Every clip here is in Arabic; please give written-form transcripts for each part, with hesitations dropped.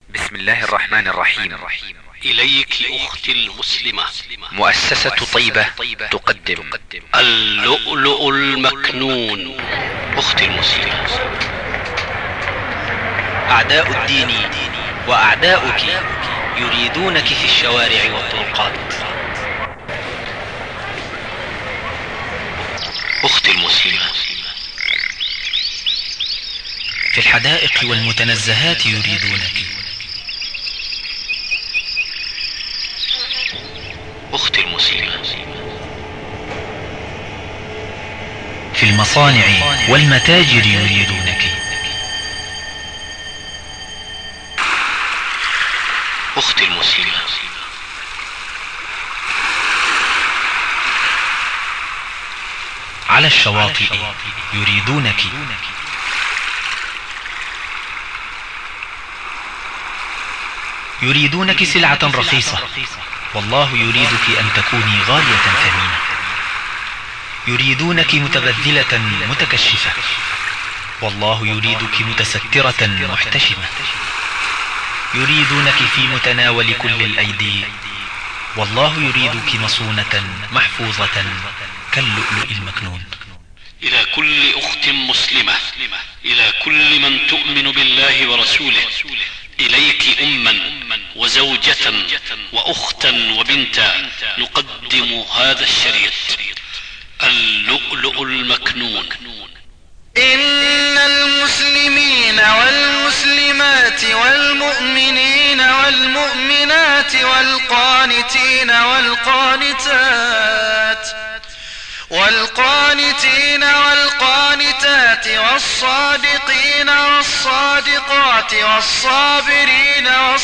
بسم الله الرحمن الرحيم. إليك أختي المسلمة. مؤسسة طيبة تقدم اللؤلؤ المكنون. أختي المسلمة، أعداء الدين وأعداؤك يريدونك في الشوارع والطرقات. أختي المسلمة، في الحدائق والمتنزهات يريدونك. أختي المسلمة، في المصانع والمتاجر يريدونك. أختي المسلمة، على الشواطئ يريدونك. يريدونك سلعة رخيصة، والله يريدك أن تكوني غالية ثمينة. يريدونك متبذلة متكشفة، والله يريدك متسترة محتشمة. يريدونك في متناول كل الأيدي، والله يريدك مصونة محفوظة كاللؤلؤ المكنون. إلى كل أخت مسلمة، إلى كل من تؤمن بالله ورسوله، إليك أما وزوجة وأختا وبنتا، نقدم هذا الشريط اللؤلؤ المكنون. إن المسلمين والمسلمات والمؤمنين والمؤمنات والقانتين والقانتات والصادقين والصادقات والصابرين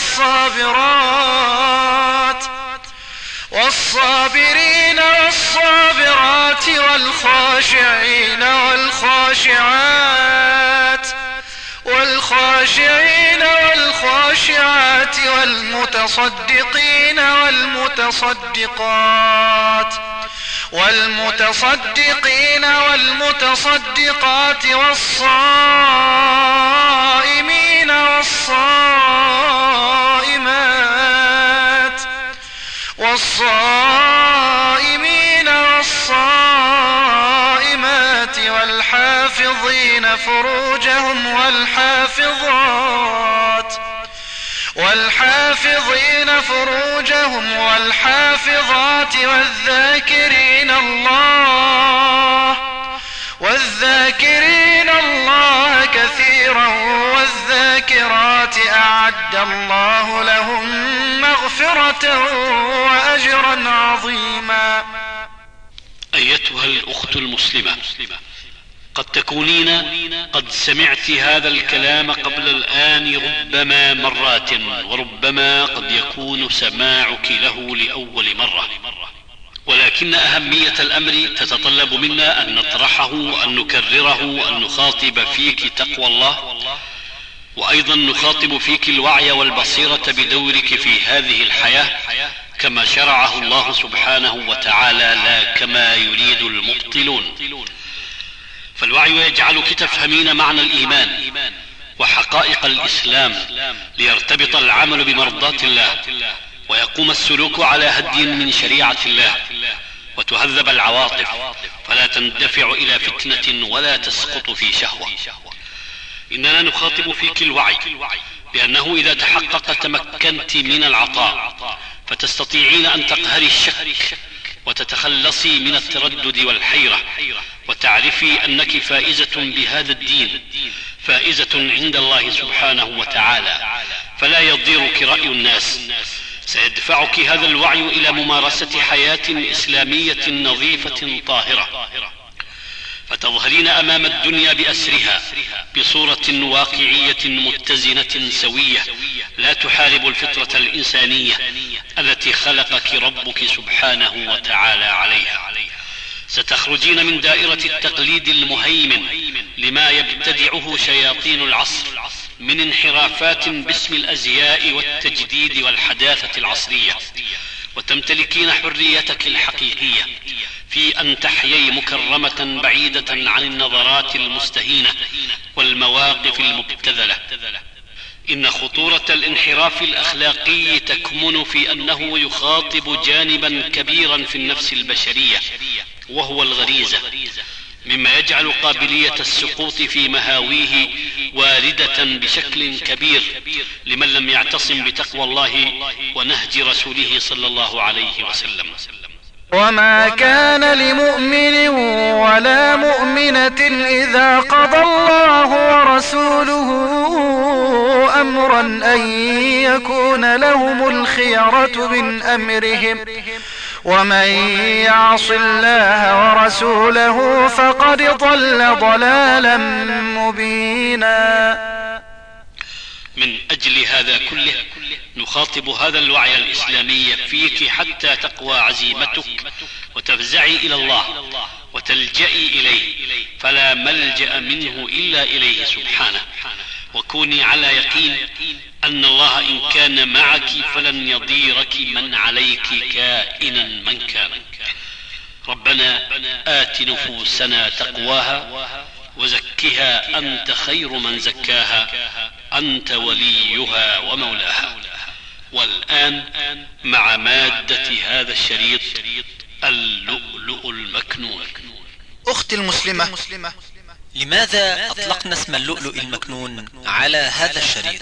والصابرات والخاشعين والخاشعات والمتصدقين والمتصدقات والصائمين والصائمات والحافظين فروجهم والحافظات والذاكرين الله كثيرا والذاكرات أعد الله لهم مغفرة وأجرا عظيما. أيتها الأخت المسلمة، قد تكونين قد سمعت هذا الكلام قبل الآن ربما مرات، وربما قد يكون سماعك له لأول مرة، ولكن أهمية الأمر تتطلب منا أن نطرحه وأن نكرره وأن نخاطب فيك تقوى الله، وأيضا نخاطب فيك الوعي والبصيرة بدورك في هذه الحياة كما شرعه الله سبحانه وتعالى، لا كما يريد المبطلون. فالوعي يجعلك تفهمين معنى الإيمان وحقائق الإسلام، ليرتبط العمل بمرضاة الله، ويقوم السلوك على هدي من شريعة الله، وتهذب العواطف فلا تندفع إلى فتنة ولا تسقط في شهوة. إننا نخاطب فيك الوعي بأنه إذا تحقق تمكنت من العطاء، فتستطيعين أن تقهري الشك وتتخلصي من التردد والحيرة، وتعرفي أنك فائزة بهذا الدين، فائزة عند الله سبحانه وتعالى، فلا يضيرك رأي الناس. سيدفعك هذا الوعي إلى ممارسة حياة إسلامية نظيفة طاهرة، فتظهرين أمام الدنيا بأسرها بصورة واقعية متزنة سوية، لا تحارب الفطرة الإنسانية التي خلقك ربك سبحانه وتعالى عليها. ستخرجين من دائرة التقليد المهيمن لما يبتدعه شياطين العصر من انحرافات باسم الأزياء والتجديد والحداثة العصرية، وتمتلكين حريتك الحقيقية في أن تحيي مكرمة بعيدة عن النظرات المستهينة والمواقف المبتذلة. إن خطورة الانحراف الأخلاقي تكمن في أنه يخاطب جانبا كبيرا في النفس البشرية، وهو الغريزة، مما يجعل قابلية السقوط في مهاويه واردة بشكل كبير لمن لم يعتصم بتقوى الله ونهج رسوله صلى الله عليه وسلم. وما كان لمؤمن ولا مؤمنة إذا قضى الله ورسوله أمرا أن يكون لهم الخيرة من أمرهم ومن يعص الله ورسوله فقد ضل ضلالا مبينا. من أجل هذا كله نخاطب هذا الوعي الإسلامي فيك حتى تقوى عزيمتك وتفزعي إلى الله وتلجئي إليه، فلا ملجأ منه إلا إليه سبحانه، وكوني على يقين أن الله إن كان معك فلن يضيرك من عليك كائنا من كان. ربنا آت نفوسنا تقواها وزكها أنت خير من زكاها أنت وليها ومولاها. والآن مع مادة هذا الشريط، اللؤلؤ المكنون. أختي المسلمة، لماذا أطلقنا اسم اللؤلؤ المكنون على هذا الشريط؟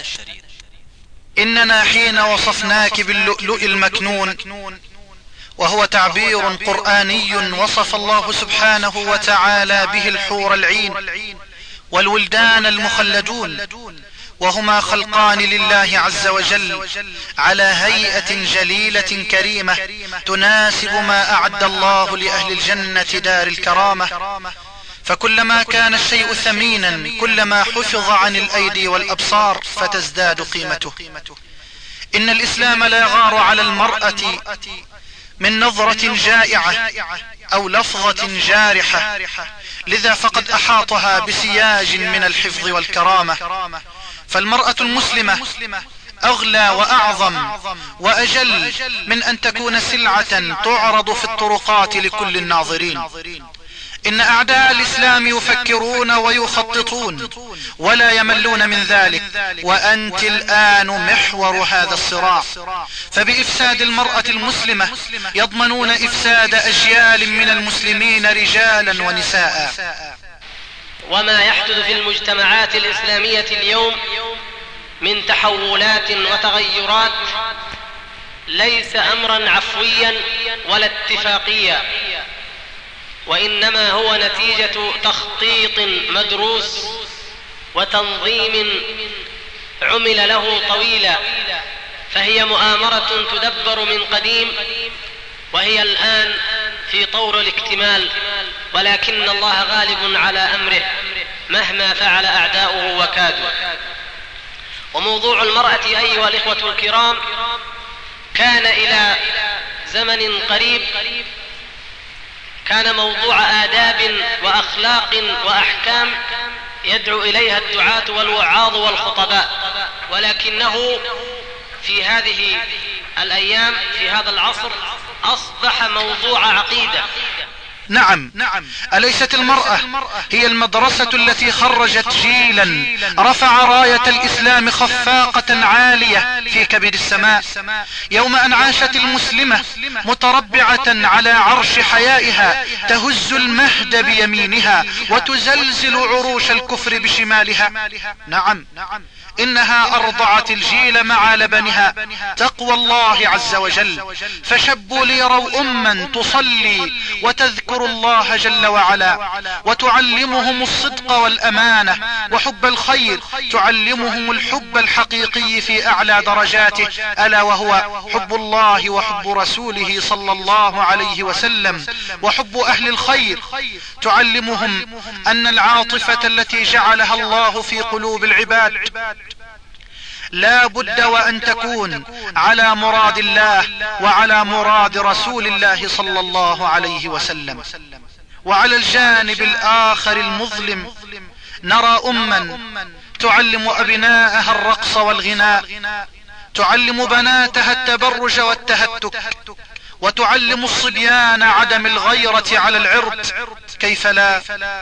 إننا حين وصفناك باللؤلؤ المكنون، وهو تعبير قرآني وصف الله سبحانه وتعالى به الحور العين والولدان المخلدون، وهما خلقان لله عز وجل على هيئة جليلة كريمة تناسب ما أعد الله لأهل الجنة دار الكرامة. فكلما كان الشيء ثمينا كلما حفظ عن الأيدي والأبصار فتزداد قيمته. إن الإسلام لا يغار على المرأة من نظرة جائعة أو لفظة جارحة، لذا فقد أحاطها بسياج من الحفظ والكرامة. فالمرأة المسلمة أغلى وأعظم وأجل من أن تكون سلعة تعرض في الطرقات لكل الناظرين. إن أعداء الإسلام يفكرون ويخططون ولا يملون من ذلك، وأنت الآن محور هذا الصراع. فبإفساد المرأة المسلمة يضمنون إفساد أجيال من المسلمين رجالا ونساء. وما يحدث في المجتمعات الإسلامية اليوم من تحولات وتغيرات ليس أمرا عفويا ولا اتفاقيا، وإنما هو نتيجة تخطيط مدروس وتنظيم عمل له طويلا، فهي مؤامرة تدبر من قديم، وهي الآن في طور الاكتمال، ولكن الله غالب على أمره مهما فعل أعداؤه وكادوا. وموضوع المرأة أيها الإخوة الكرام كان إلى زمن قريب كان موضوع آداب وأخلاق وأحكام يدعو إليها الدعاة والوعاظ والخطباء، ولكنه في هذه الأيام في هذا العصر أصبح موضوع عقيدة. نعم، أليست المرأة هي المدرسة التي خرجت جيلا رفع راية الإسلام خفاقة عالية في كبد السماء، يوم أن عاشت المسلمة متربعة على عرش حيائها تهز المهد بيمينها وتزلزل عروش الكفر بشمالها. نعم، إنها أرضعت الجيل مع لبنها تقوى الله عز وجل، فشبوا ليروا أما تصلي وتذكر الله جل وعلا، وتعلمهم الصدق والأمانة وحب الخير، تعلمهم الحب الحقيقي في أعلى درجاته، ألا وهو حب الله وحب رسوله صلى الله عليه وسلم وحب أهل الخير. تعلمهم أن العاطفة التي جعلها الله في قلوب العباد لا بد وأن تكون على مراد الله وعلى مراد رسول الله صلى الله عليه وسلم. وعلى الجانب الآخر المظلم نرى أما تعلم أبناءها الرقص والغناء، تعلم بناتها التبرج والتهتك، وتعلم الصبيان عدم الغيرة على العرض. كيف لا؟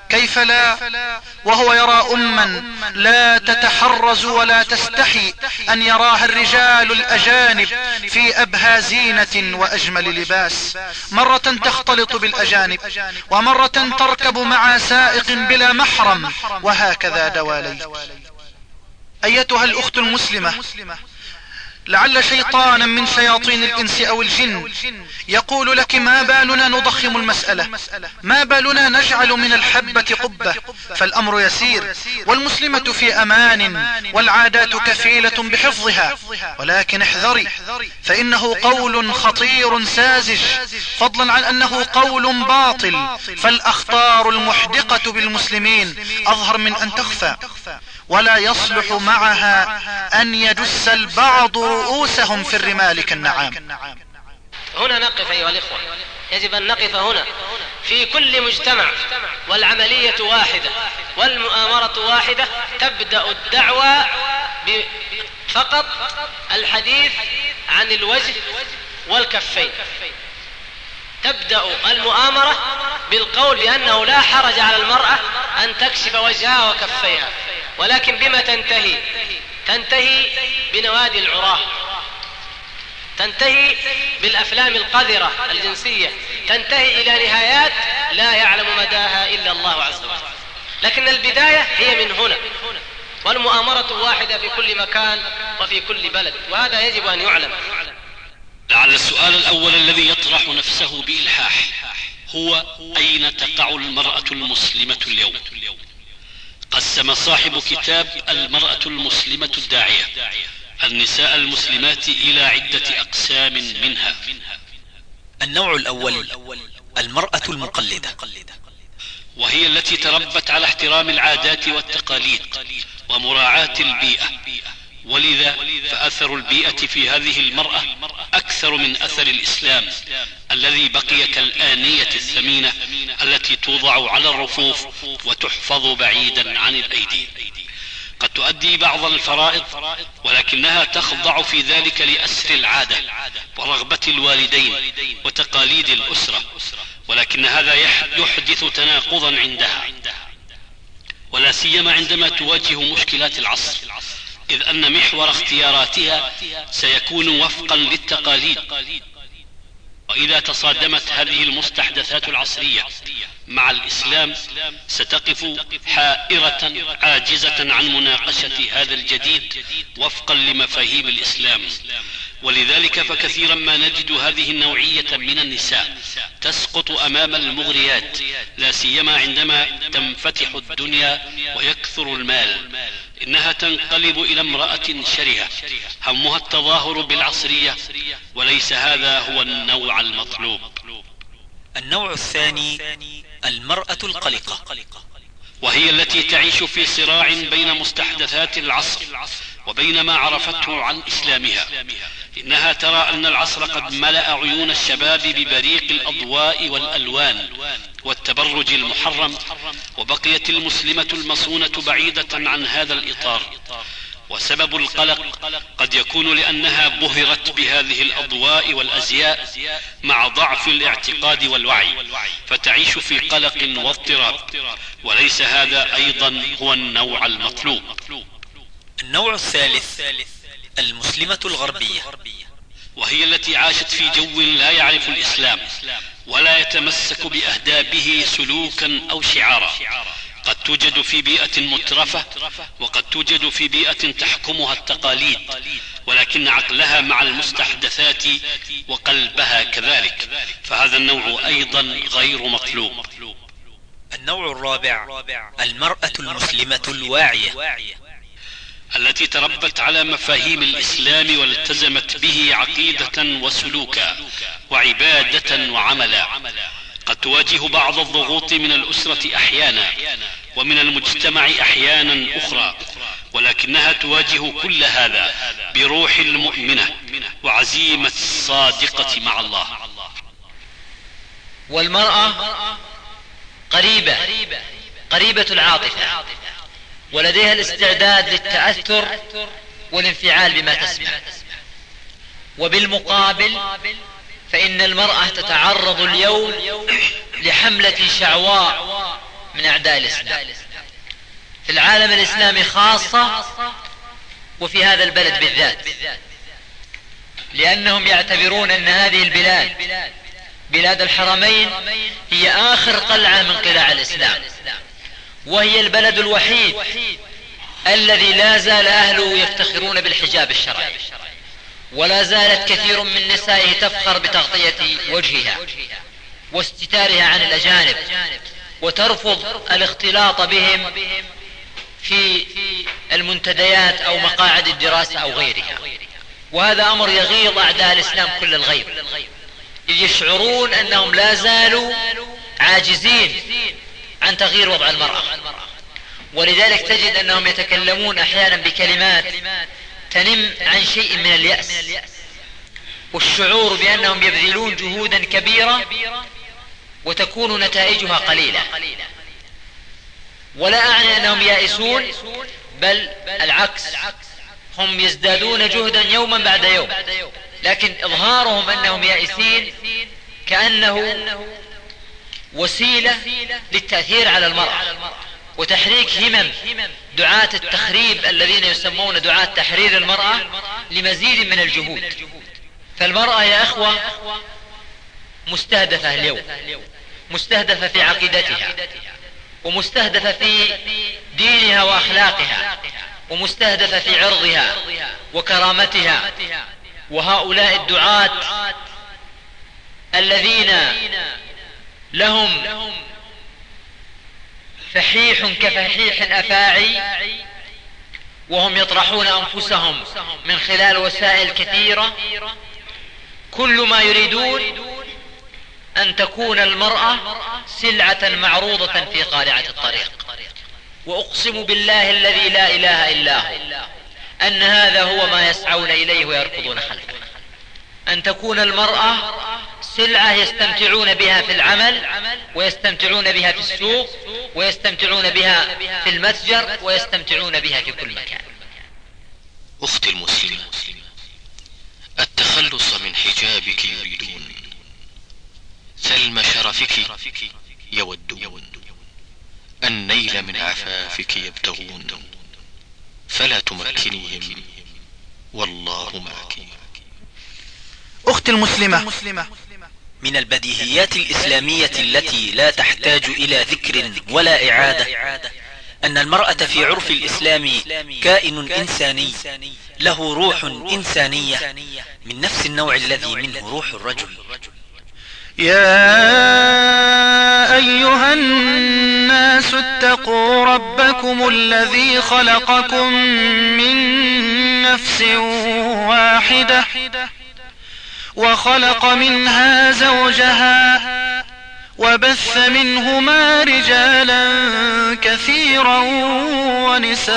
كيف لا، وهو يرى أما لا تتحرز ولا تستحي أن يراها الرجال الأجانب في أبهى زينة وأجمل لباس، مرة تختلط بالأجانب ومرة تركب مع سائق بلا محرم، وهكذا دوالي. أيتها الأخت المسلمة، لعل شيطانا من شياطين الإنس أو الجن يقول لك: ما بالنا نضخم المسألة، ما بالنا نجعل من الحبة قبة، فالأمر يسير والمسلمة في أمان والعادات كفيلة بحفظها. ولكن احذري، فإنه قول خطير ساذج، فضلا عن أنه قول باطل، فالأخطار المحدقة بالمسلمين أظهر من أن تخفى، ولا يصلح معها أن يدس البعض رؤوسهم في الرمال كالنعام. هنا نقف أيها الإخوة، يجب أن نقف هنا. في كل مجتمع والعملية واحدة والمؤامرة واحدة، تبدأ الدعوة فقط الحديث عن الوجه والكفين. تبدأ المؤامرة بالقول بأنه لا حرج على المرأة أن تكشف وجهها وكفيها، ولكن بما تنتهي؟ تنتهي بنوادي العراة، تنتهي بالأفلام القذرة الجنسية، تنتهي إلى نهايات لا يعلم مداها إلا الله عز وجل. لكن البداية هي من هنا، والمؤامرة واحدة في كل مكان وفي كل بلد، وهذا يجب أن يعلم. لعل السؤال الأول الذي يطرح نفسه بإلحاح هو: أين تقع المرأة المسلمة اليوم؟ قسم صاحب كتاب المرأة المسلمة الداعية النساء المسلمات إلى عدة أقسام منها. النوع الأول المرأة المقلدة، وهي التي تربت على احترام العادات والتقاليد ومراعاة البيئة، ولذا فأثر البيئة في هذه المرأة أكثر من أثر الإسلام الذي بقي كالآنية الثمينة التي توضع على الرفوف وتحفظ بعيدا عن الأيدي. قد تؤدي بعض الفرائض، ولكنها تخضع في ذلك لأسر العادة ورغبة الوالدين وتقاليد الأسرة، ولكن هذا يحدث تناقضا عندها، ولا سيما عندما تواجه مشكلات العصر، إذ أن محور اختياراتها سيكون وفقا للتقاليد. وإذا تصادمت هذه المستحدثات العصرية مع الإسلام ستقف حائرة عاجزة عن مناقشة هذا الجديد وفقا لمفاهيم الإسلام. ولذلك فكثيرا ما نجد هذه النوعية من النساء تسقط أمام المغريات، لا سيما عندما تنفتح الدنيا ويكثر المال. إنها تنقلب إلى امرأة شرهة همها التظاهر بالعصرية، وليس هذا هو النوع المطلوب. النوع الثاني المرأة القلقة، وهي التي تعيش في صراع بين مستحدثات العصر وبين ما عرفته عن إسلامها. إنها ترى أن العصر قد ملأ عيون الشباب ببريق الأضواء والألوان والتبرج المحرم، وبقيت المسلمة المصونة بعيدة عن هذا الإطار. وسبب القلق قد يكون لأنها بهرت بهذه الأضواء والأزياء مع ضعف الاعتقاد والوعي، فتعيش في قلق واضطراب، وليس هذا أيضا هو النوع المطلوب. النوع الثالث المسلمة الغربية، وهي التي عاشت في جو لا يعرف الإسلام ولا يتمسك بأهدابه سلوكا أو شعارا. قد توجد في بيئة مترفة، وقد توجد في بيئة تحكمها التقاليد، ولكن عقلها مع المستحدثات وقلبها كذلك، فهذا النوع أيضا غير مطلوب. النوع الرابع المرأة المسلمة الواعية، التي تربت على مفاهيم الإسلام والتزمت به عقيدة وسلوكا وعبادة وعملا. قد تواجه بعض الضغوط من الأسرة أحيانا ومن المجتمع أحيانا أخرى، ولكنها تواجه كل هذا بروح المؤمنة وعزيمة الصادقة مع الله. والمرأة قريبة العاطفة، ولديها الاستعداد للتأثر والانفعال بما تسمع. وبالمقابل فإن المرأة تتعرض اليوم لحملة شعواء من أعداء الإسلام في العالم الإسلامي خاصة وفي هذا البلد بالذات، لأنهم يعتبرون أن هذه البلاد بلاد الحرمين هي آخر قلعة من قلاع الإسلام، وهي البلد الوحيد الذي لا زال أهله يفتخرون بالحجاب الشرعي، ولا زالت كثير من نسائه تفخر بتغطية وجهها واستتارها عن الأجانب، وترفض الاختلاط بهم في المنتديات أو مقاعد الدراسة أو غيرها. وهذا أمر يغيظ أعداء الإسلام كل الغيظ، إذ يشعرون أنهم لا زالوا عاجزين عن تغيير وضع المرأة، ولذلك تجد أنهم يتكلمون أحيانا بكلمات تنم عن شيء من اليأس والشعور بأنهم يبذلون جهودا كبيرة وتكون نتائجها قليلة. ولا أعني أنهم يائسون، بل العكس، هم يزدادون جهدا يوما بعد يوم، لكن إظهارهم أنهم يائسين كأنه وسيلة للتأثير على المرأة وتحريك همم دعاة التخريب الذين يسمون دعاة تحرير المرأة لمزيد من الجهود. فالمرأة يا أخوة مستهدفة اليوم، مستهدفة في عقيدتها، ومستهدفة في دينها وأخلاقها، ومستهدفة في عرضها وكرامتها. وهؤلاء الدعاة الذين لهم فحيح كفحيح أفاعي، وهم يطرحون أنفسهم من خلال وسائل كثيرة، كل ما يريدون أن تكون المرأة سلعة معروضة في قارعة الطريق. وأقسم بالله الذي لا إله إلا هو أن هذا هو ما يسعون إليه ويركضون خلفه، أن تكون المرأة سلعة يستمتعون بها في العمل، ويستمتعون بها في السوق، ويستمتعون بها في المتجر، ويستمتعون بها في كل مكان. أختي المسلمة، التخلص من حجابك يريدون، سلم شرفك يودون، النيل من عفافك يبتغون، فلا تمكنيهم والله معك. أختي المسلمة، من البديهيات الإسلامية التي لا تحتاج إلى ذكر ولا إعادة أن المرأة في عرف الإسلام كائن إنساني له روح إنسانية من نفس النوع الذي منه روح الرجل. يا أيها الناس اتقوا ربكم الذي خلقكم من نفس واحدة وخلق منها زوجها وبث منهما رجالا كثيرا ونساء.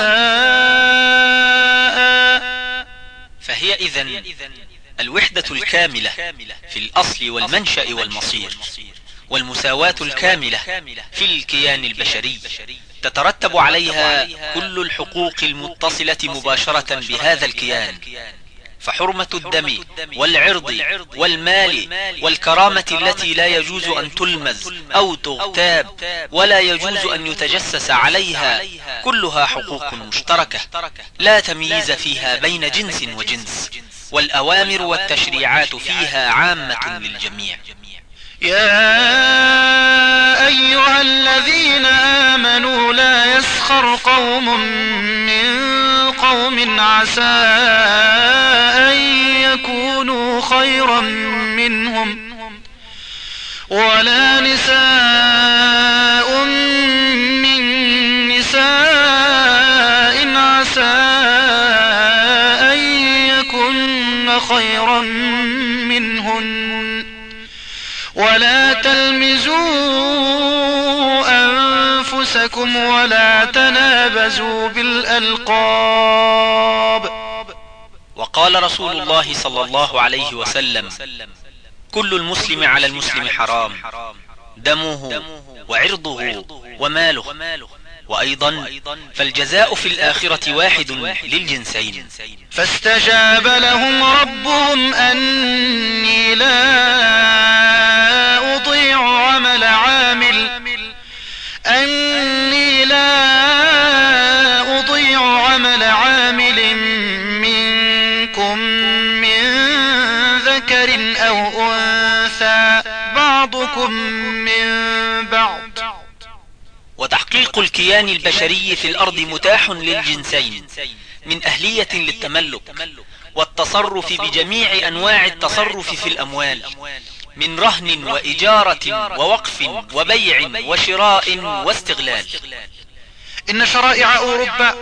فهي إذن الوحدة الكاملة في الأصل والمنشأ والمصير، والمساواة الكاملة في الكيان البشري، تترتب عليها كل الحقوق المتصلة مباشرة بهذا الكيان، فحرمة الدم والعرض والمال والكرامة التي لا يجوز أن تلمز أو تغتاب ولا يجوز أن يتجسس عليها، كلها حقوق مشتركة لا تمييز فيها بين جنس وجنس، والأوامر والتشريعات فيها عامة للجميع. يا أيها الذين آمنوا لا يسخر قوم من قوم عسى أن يكونوا خيرا منهم ولا نساء من نساء عسى أن يكن خيرا منهن ولا تلمزوا أنفسكم ولا تنابزوا بالألقاب. وقال رسول الله صلى الله عليه وسلم: كل المسلم على المسلم حرام، دمه وعرضه وماله. وأيضا فالجزاء في الآخرة واحد للجنسين. فاستجاب لهم ربهم أني لا أضيع عمل عامل منكم من ذكر أو أنثى بعضكم من بعض. وتحقيق الكيان البشري في الأرض متاح للجنسين من أهلية للتملك والتصرف بجميع أنواع التصرف في الأموال، من رهن وإجارة ووقف وبيع وشراء واستغلال. إن شرائع أوروبا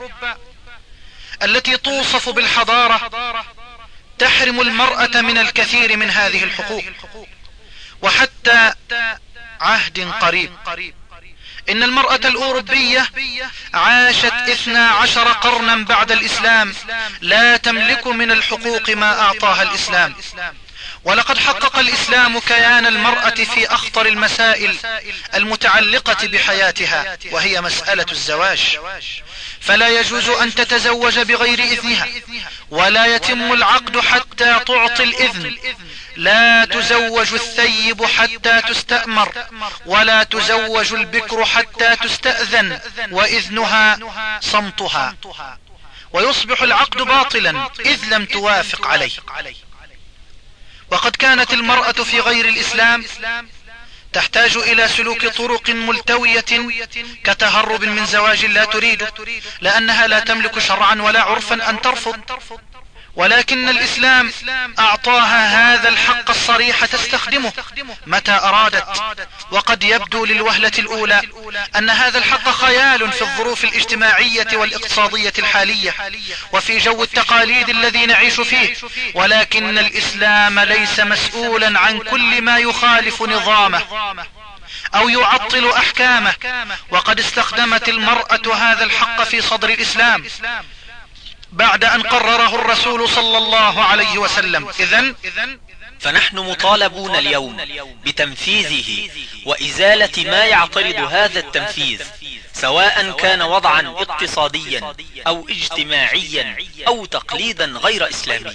التي توصف بالحضارة تحرم المرأة من الكثير من هذه الحقوق. وحتى عهد قريب إن المرأة الأوروبية عاشت 12 قرنا بعد الإسلام لا تملك من الحقوق ما أعطاها الإسلام. ولقد حقق الإسلام كيان المرأة في أخطر المسائل المتعلقة بحياتها، وهي مسألة الزواج. فلا يجوز أن تتزوج بغير إذنها، ولا يتم العقد حتى تعطي الإذن. لا تزوج الثيب حتى تستأمر، ولا تزوج البكر حتى تستأذن، وإذنها صمتها، ويصبح العقد باطلا إذ لم توافق عليه. وقد كانت المرأة في غير الإسلام تحتاج إلى سلوك طرق ملتوية كتهرب من زواج لا تريد، لأنها لا تملك شرعا ولا عرفا أن ترفض. ولكن الإسلام أعطاها هذا الحق الصريح تستخدمه متى أرادت. وقد يبدو للوهلة الأولى أن هذا الحق خيال في الظروف الاجتماعية والاقتصادية الحالية وفي جو التقاليد الذي نعيش فيه، ولكن الإسلام ليس مسؤولا عن كل ما يخالف نظامه أو يعطل أحكامه. وقد استخدمت المرأة هذا الحق في صدر الإسلام بعد أن قرره الرسول صلى الله عليه وسلم. إذن فنحن مطالبون اليوم بتنفيذه وإزالة ما يعترض هذا التنفيذ، سواء كان وضعا اقتصاديا أو اجتماعيا أو تقليدا غير إسلامي.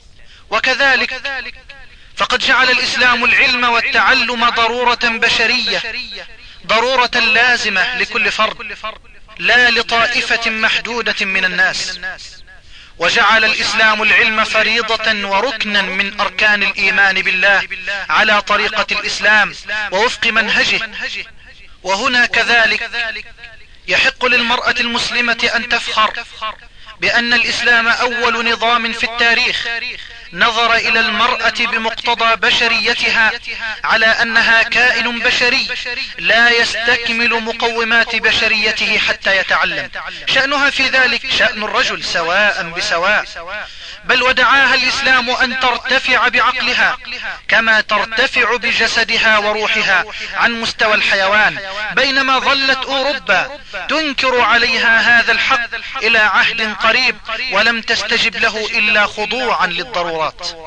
وكذلك فقد جعل الإسلام العلم والتعلم ضرورة بشرية، ضرورة لازمة لكل فرد لا لطائفة محدودة من الناس. وجعل الإسلام العلم فريضة وركنا من أركان الإيمان بالله على طريقة الإسلام ووفق منهجه. وهنا كذلك يحق للمرأة المسلمة أن تفخر بأن الإسلام أول نظام في التاريخ نظر إلى المرأة بمقتضى بشريتها على أنها كائن بشري لا يستكمل مقومات بشريته حتى يتعلم. شأنها في ذلك شأن الرجل سواء بسواء، بل ودعاها الإسلام أن ترتفع بعقلها كما ترتفع بجسدها وروحها عن مستوى الحيوان، بينما ظلت أوروبا تنكر عليها هذا الحق إلى عهد قريب ولم تستجب له إلا خضوعا للضرورات.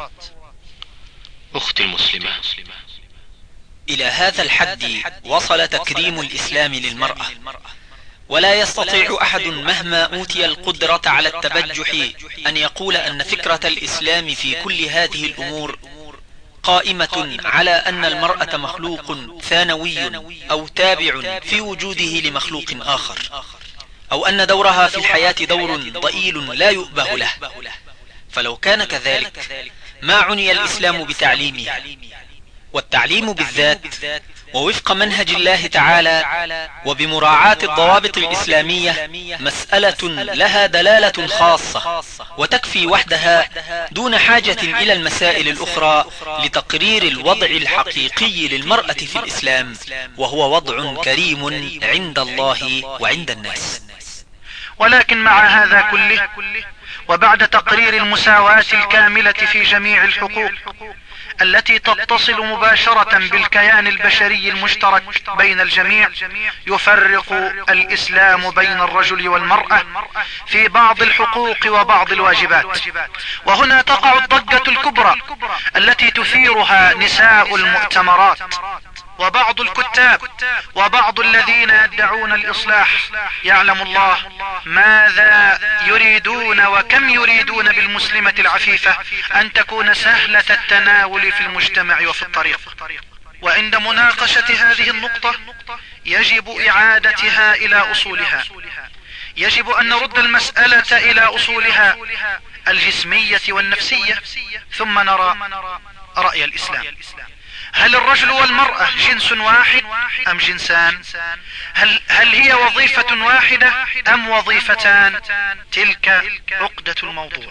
أختي المسلمة، إلى هذا الحد وصل تكريم الإسلام للمرأة، ولا يستطيع أحد مهما أوتي القدرة على التبجح أن يقول أن فكرة الإسلام في كل هذه الأمور قائمة على أن المرأة مخلوق ثانوي أو تابع في وجوده لمخلوق آخر، أو أن دورها في الحياة دور ضئيل لا يؤبه له. فلو كان كذلك ما عني الإسلام بتعليمها، والتعليم بالذات ووفق منهج الله تعالى وبمراعاة الضوابط الإسلامية مسألة لها دلالة خاصة وتكفي وحدها دون حاجة إلى المسائل الأخرى لتقرير الوضع الحقيقي للمرأة في الإسلام، وهو وضع كريم عند الله وعند الناس. ولكن مع هذا كله وبعد تقرير المساواة الكاملة في جميع الحقوق التي تتصل مباشرة بالكيان البشري المشترك بين الجميع، يفرق الإسلام بين الرجل والمرأة في بعض الحقوق وبعض الواجبات. وهنا تقع الضجة الكبرى التي تثيرها نساء المؤتمرات وبعض الكتاب وبعض الذين يدعون الإصلاح. يعلم الله ماذا يريدون وكم يريدون بالمسلمة العفيفة أن تكون سهلة التناول في المجتمع وفي الطريق. وعند مناقشة هذه النقطة يجب إعادتها إلى أصولها، يجب أن نرد المسألة إلى أصولها الجسمية والنفسية. ثم نرى رأي الإسلام. هل الرجل والمرأة جنس واحد أم جنسان؟ هل هي وظيفة واحدة أم وظيفتان؟ تلك عقدة الموضوع.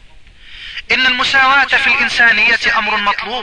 إن المساواة في الإنسانية أمر مطلوب،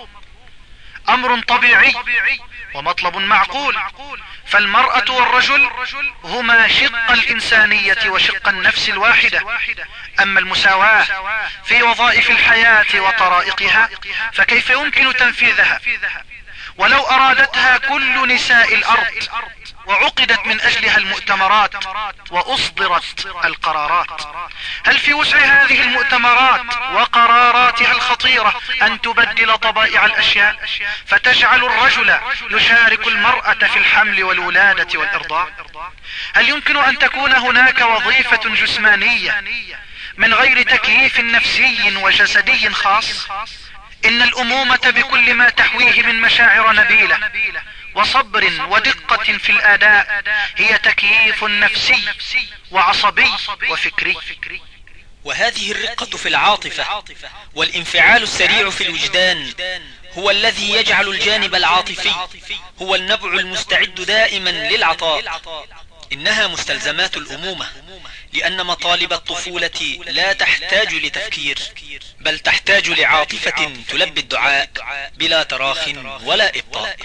أمر طبيعي ومطلب معقول. فالمرأة والرجل هما شق الإنسانية وشق النفس الواحدة. أما المساواة في وظائف الحياة وطرائقها فكيف يمكن تنفيذها ولو أرادتها كل نساء الأرض وعقدت من أجلها المؤتمرات وأصدرت القرارات؟ هل في وسع هذه المؤتمرات وقراراتها الخطيرة أن تبدل طبائع الأشياء فتجعل الرجل يشارك المرأة في الحمل والولادة والإرضاع؟ هل يمكن أن تكون هناك وظيفة جسمانية من غير تكييف نفسي وجسدي خاص؟ إن الأمومة بكل ما تحويه من مشاعر نبيلة وصبر ودقة في الأداء هي تكييف نفسي وعصبي وفكري. وهذه الرقة في العاطفة والانفعال السريع في الوجدان هو الذي يجعل الجانب العاطفي هو النبع المستعد دائما للعطاء. إنها مستلزمات الأمومة، لأن مطالب الطفولة لا تحتاج لتفكير بل تحتاج لعاطفة تلبي الدعاء بلا تراخ ولا إبطاء.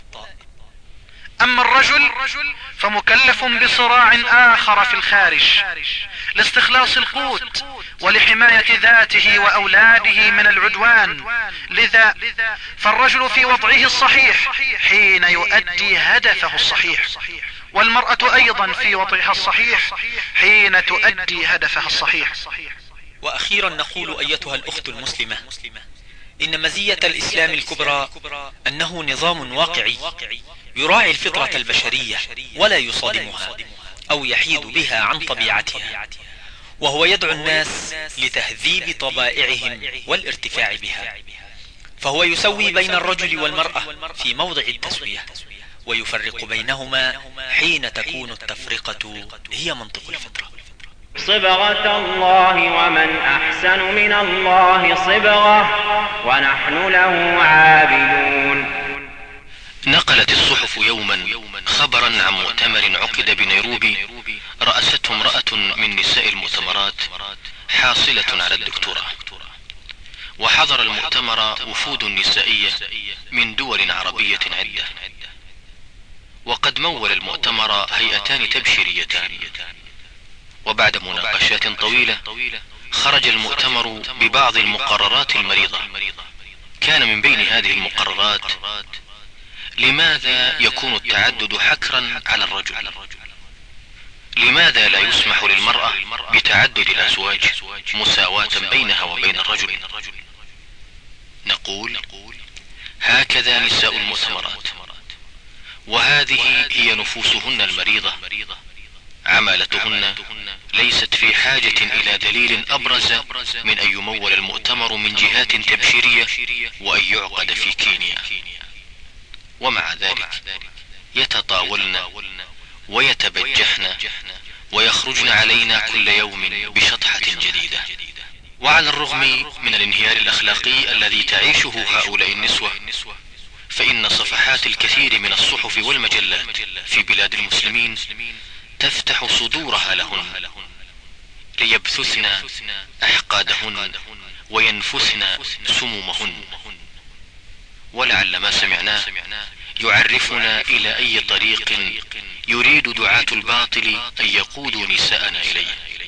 أما الرجل فمكلف بصراع آخر في الخارج لاستخلاص القوت ولحماية ذاته وأولاده من العدوان. لذا فالرجل في وضعه الصحيح حين يؤدي هدفه الصحيح، والمرأة أيضا في وضعها الصحيح حين تؤدي هدفها الصحيح. وأخيرا نقول أيتها الأخت المسلمة، إن مزية الإسلام الكبرى أنه نظام واقعي يراعي الفطرة البشرية ولا يصادمها أو يحيد بها عن طبيعتها، وهو يدعو الناس لتهذيب طبائعهم والارتفاع بها. فهو يسوي بين الرجل والمرأة في موضع التسوية ويفرق بينهما حين تكون التفرقة هي منطق الفطرة. صبغة الله ومن أحسن من الله صبغة ونحن له عابدون. نقلت الصحف يوما خبرا عن مؤتمر عقد بنيروبي رأسته امرأة من نساء المؤتمرات حاصلة على الدكتوراه، وحضر المؤتمر وفود نسائية من دول عربية عدة، وقد مول المؤتمر هيئتان تبشيريتان. وبعد مناقشات طويلة خرج المؤتمر ببعض المقررات المريضة. كان من بين هذه المقررات: لماذا يكون التعدد حكرا على الرجل؟ لماذا لا يسمح للمرأة بتعدد الأزواج مساواة بينها وبين الرجل؟ نقول: هكذا نساء المؤتمرات، وهذه هي نفوسهن المريضة. عمالتهن ليست في حاجة إلى دليل أبرز من أن يمول المؤتمر من جهات تبشيرية وأن يعقد في كينيا. ومع ذلك يتطاولن ويتبجحن ويخرجن علينا كل يوم بشطحة جديدة. وعلى الرغم من الانهيار الأخلاقي الذي تعيشه هؤلاء النسوة، فإن صفحات الكثير من الصحف والمجلات في بلاد المسلمين تفتح صدورها لهن ليبثثن أحقادهن وينفثن سمومهن. ولعل ما سمعناه يعرفنا إلى أي طريق يريد دعاة الباطل أن يقودوا نساءنا إليه.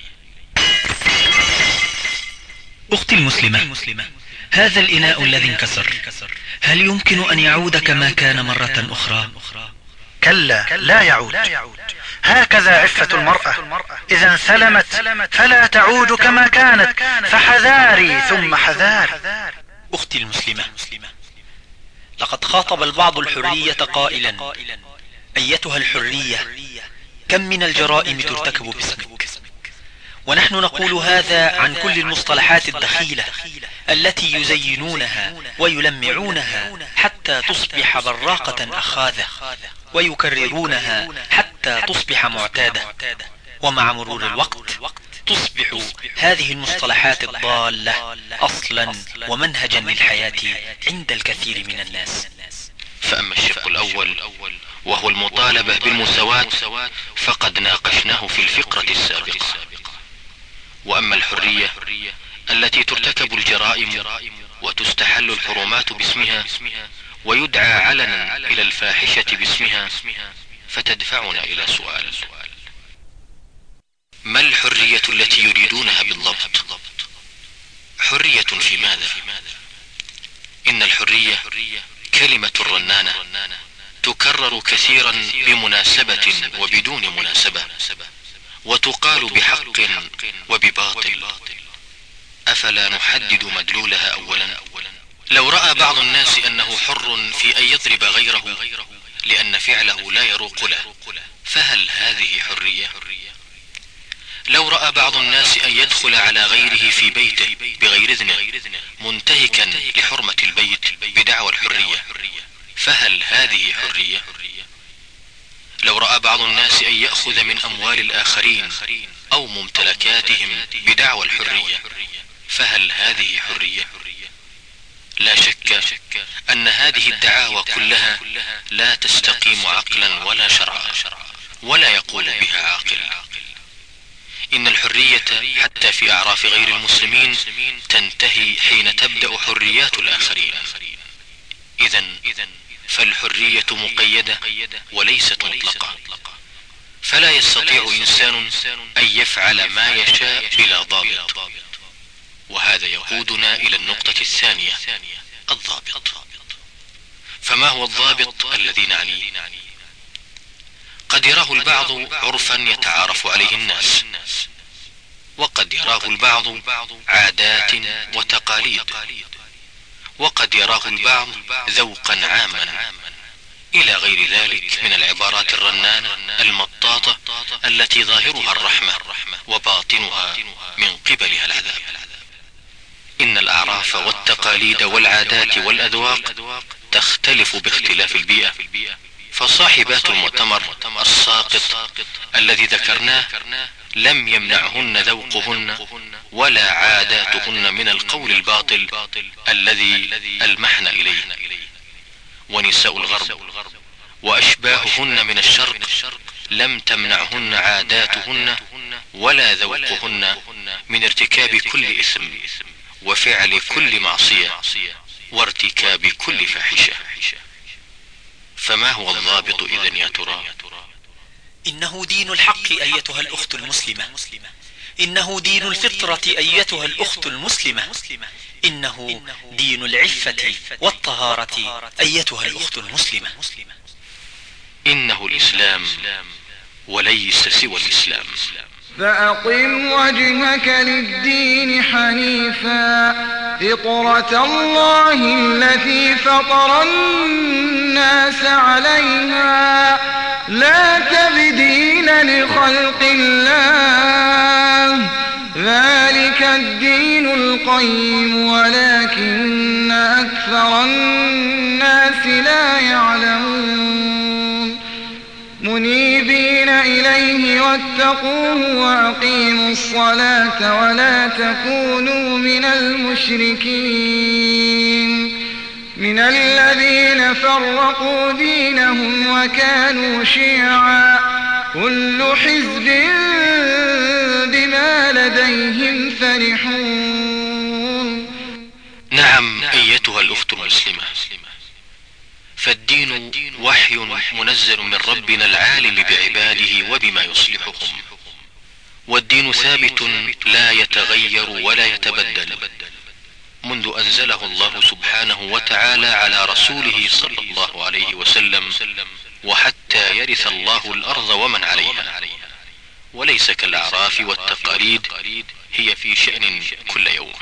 أختي المسلمة، هذا الإناء الذي انكسر هل يمكن أن يعود كما كان مرة أخرى؟ كلا، لا يعود. هكذا عفة المرأة، إذا انسلمت فلا تعود كما كانت، فحذاري ثم حذار. أختي المسلمة، لقد خاطب البعض الحرية قائلا: أيتها الحرية، كم من الجرائم ترتكب باسمك. ونحن نقول هذا عن كل المصطلحات الدخيلة التي يزينونها ويلمعونها حتى تصبح براقة أخاذة، ويكررونها حتى تصبح معتادة. ومع مرور الوقت تصبح هذه المصطلحات الضالة أصلا ومنهجا للحياة عند الكثير من الناس. فأما الشق الأول وهو المطالبة بالمساواة فقد ناقشناه في الفقرة السابقة. وأما الحرية التي ترتكب الجرائم وتستحل الحرمات باسمها ويدعى علنا إلى الفاحشة باسمها فتدفعنا إلى سؤال: ما الحرية التي يريدونها بالضبط؟ حرية في ماذا؟ إن الحرية كلمة رنانة تكرر كثيرا بمناسبة وبدون مناسبة، وتقال بحق وبباطل. أفلا نحدد مدلولها أولا؟ لو رأى بعض الناس أنه حر في أن يضرب غيره لأن فعله لا يروق له، فهل هذه حرية؟ لو رأى بعض الناس أن يدخل على غيره في بيته بغير إذنه منتهكا لحرمة البيت بدعوى الحرية، فهل هذه حرية؟ لو رأى بعض الناس أن يأخذ من أموال الآخرين أو ممتلكاتهم بدعوى الحرية، فهل هذه حرية؟ لا شك أن هذه الدعاوى كلها لا تستقيم عقلا ولا شرعا، ولا يقول بها عاقل. إن الحرية حتى في أعراف غير المسلمين تنتهي حين تبدأ حريات الآخرين. إذن فالحرية مقيدة وليست مطلقة، فلا يستطيع إنسان أن يفعل ما يشاء بلا ضابط. وهذا يقودنا إلى النقطة الثانية: الضابط. فما هو الضابط الذي نعنيه؟ قد يراه البعض عرفا يتعارف عليه الناس، وقد يراه البعض عادات وتقاليد، وقد يراه البعض ذوقا عاما، إلى غير ذلك من العبارات الرنانة المطاطة التي ظاهرها الرحمة وباطنها من قبلها العذاب. إن الأعراف والتقاليد والعادات والأذواق تختلف باختلاف البيئة، فصاحبات المؤتمر الساقط الذي ذكرناه لم يمنعهن ذوقهن ولا عاداتهن من القول الباطل الذي ألمحن إليه. ونساء الغرب وأشباههن من الشرق لم تمنعهن عاداتهن ولا ذوقهن من ارتكاب كل إثم وفعل كل معصية وارتكاب كل فاحشة. فما هو الضابط إذن يا ترى؟ إنه دين الحق أيتها الأخت المسلمة، إنه دين الفطرة أيتها الأخت المسلمة، إنه دين العفة والطهارة أيتها الأخت المسلمة. إنه الإسلام وليس سوى الإسلام. فأقم وجهك للدين حنيفا فطرة الله التي فطر الناس عليها لا تبديل لخلق الله ذلك الدين القيم ولكن أكثر الناس لا يعلمون منيبين إليه واتقوه وأقيموا الصلاة ولا تكونوا من المشركين من الذين فرقوا دينهم وكانوا شيعا كل حزب بما لديهم فرحون. نعم أيتها الأخت المسلمة، فالدين وحي منزل من ربنا العالم بعباده وبما يصلحهم، والدين ثابت لا يتغير ولا يتبدل منذ أنزله الله سبحانه وتعالى على رسوله صلى الله عليه وسلم وحتى يرث الله الأرض ومن عليها، وليس كالأعراف والتقاليد هي في شأن كل يوم.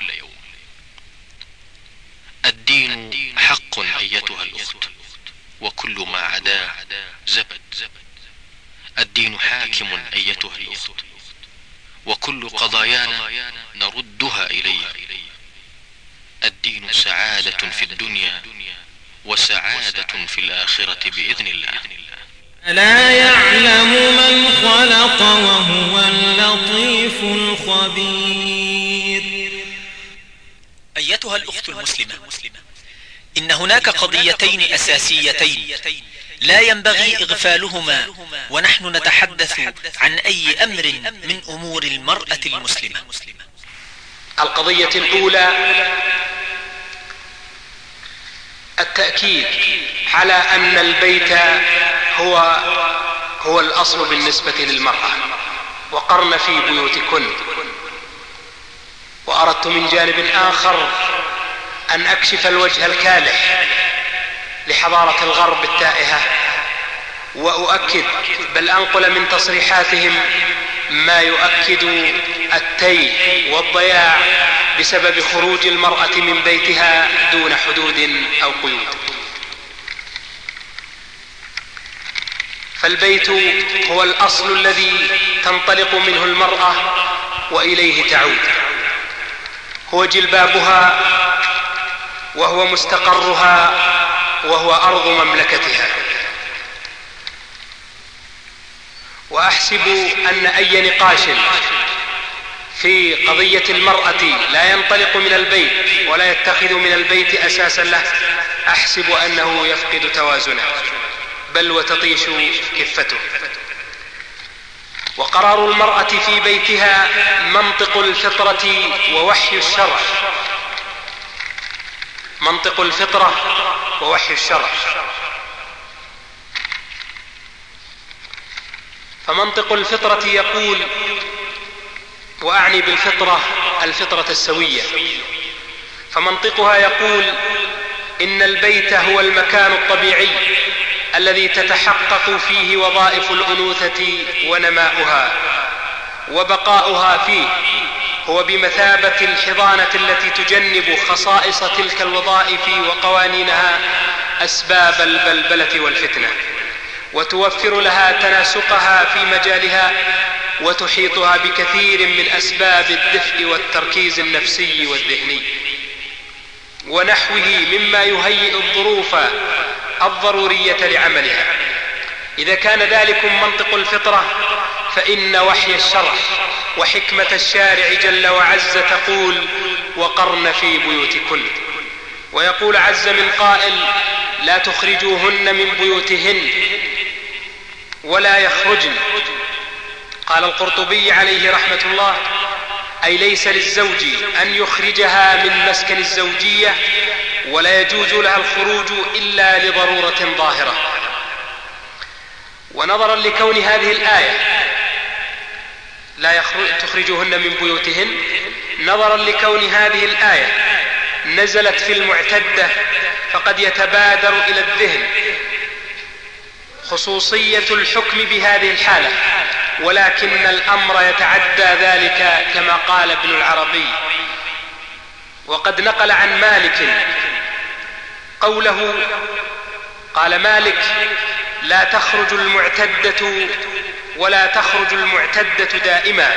الدين حق أيتها الأخت، وكل ما عداه زبد. الدين حاكم أيتها الأخت، وكل قضايانا نردها إليه. الدين سعادة في الدنيا وسعادة في الآخرة بإذن الله. ألا يعلم من خلق وهو اللطيف الخبير. أيتها الأخت المسلمة، إن هناك قضيتين أساسيتين لا ينبغي إغفالهما ونحن نتحدث عن أي أمر من أمور المرأة المسلمة. القضية الأولى التأكيد على أن البيت هو الأصل بالنسبة للمرأة، وقرن في بيوتكن. وأردت من جانب آخر أن أكشف الوجه الكالح لحضارة الغرب التائهة، وأؤكد بل أنقل من تصريحاتهم ما يؤكد التيه والضياع بسبب خروج المرأة من بيتها دون حدود أو قيود. فالبيت هو الأصل الذي تنطلق منه المرأة وإليه تعود، هو جلبابها وهو مستقرها وهو أرض مملكتها. وأحسب أن أي نقاش في قضية المرأة لا ينطلق من البيت ولا يتخذ من البيت أساسا له، أحسب أنه يفقد توازنه بل وتطيش كفته. وقرار المرأة في بيتها منطق الفطرة ووحي الشرع، منطق الفطرة ووحي الشرع. فمنطق الفطرة يقول، وأعني بالفطرة الفطرة السوية، فمنطقها يقول إن البيت هو المكان الطبيعي الذي تتحقق فيه وظائف الأنوثة ونماؤها، وبقاؤها فيه هو بمثابة الحضانة التي تجنب خصائص تلك الوظائف وقوانينها أسباب البلبلة والفتنة، وتوفر لها تناسقها في مجالها، وتحيطها بكثير من أسباب الدفء والتركيز النفسي والذهني ونحوه مما يهيئ الظروف الضرورية لعملها. إذا كان ذلكم منطق الفطرة، فإن وحي الشرع وحكمة الشارع جل وعز تقول: وقرن في بيوتكن. ويقول عز من قائل: لا تخرجوهن من بيوتهن ولا يخرجن. قال القرطبي عليه رحمة الله: أي ليس للزوج أن يخرجها من مسكن الزوجية، ولا يجوز لها الخروج إلا لضرورة ظاهرة. ونظرا لكون هذه الآية لا تخرجوهن من بيوتهن، نظرا لكون هذه الآية نزلت في المعتدة، فقد يتبادر إلى الذهن خصوصية الحكم بهذه الحالة، ولكن الأمر يتعدى ذلك كما قال ابن العربي. وقد نقل عن مالك قوله، قال مالك: لا تخرج المعتدة ولا تخرج المعتدة دائما،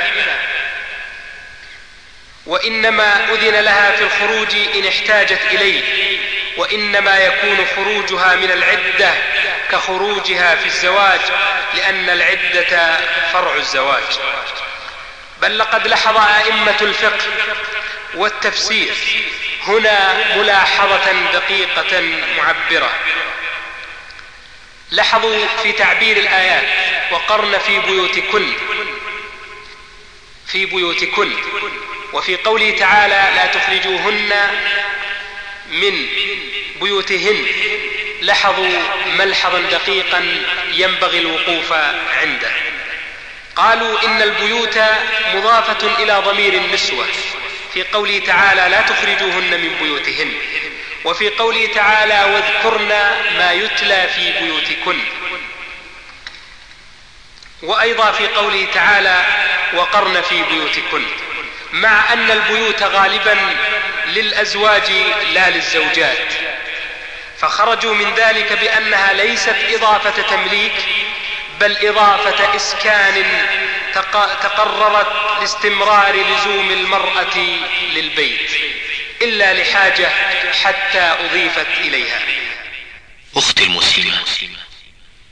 وإنما أذن لها في الخروج إن احتاجت إليه، وإنما يكون خروجها من العدة كخروجها في الزواج، لأن العدة فرع الزواج. بل لقد لحظ أئمة الفقه والتفسير هنا ملاحظة دقيقة معبرة. لاحظوا في تعبير الآيات: وقرن في بيوتكن، في بيوتكن، وفي قوله تعالى: لا تخرجوهن من بيوتهن. لاحظوا ملحظا دقيقا ينبغي الوقوف عنده. قالوا إن البيوت مضافة إلى ضمير النسوة في قوله تعالى: لا تخرجوهن من بيوتهن، وفي قوله تعالى: واذكرن ما يتلى في بيوتكن، وأيضا في قوله تعالى: وقرن في بيوتكن، مع أن البيوت غالبا للأزواج لا للزوجات، فخرجوا من ذلك بأنها ليست إضافة تمليك، بل إضافة إسكان تقررت لاستمرار لزوم المرأة للبيت إلا لحاجة حتى أضيفت إليها. أختي المسلمة،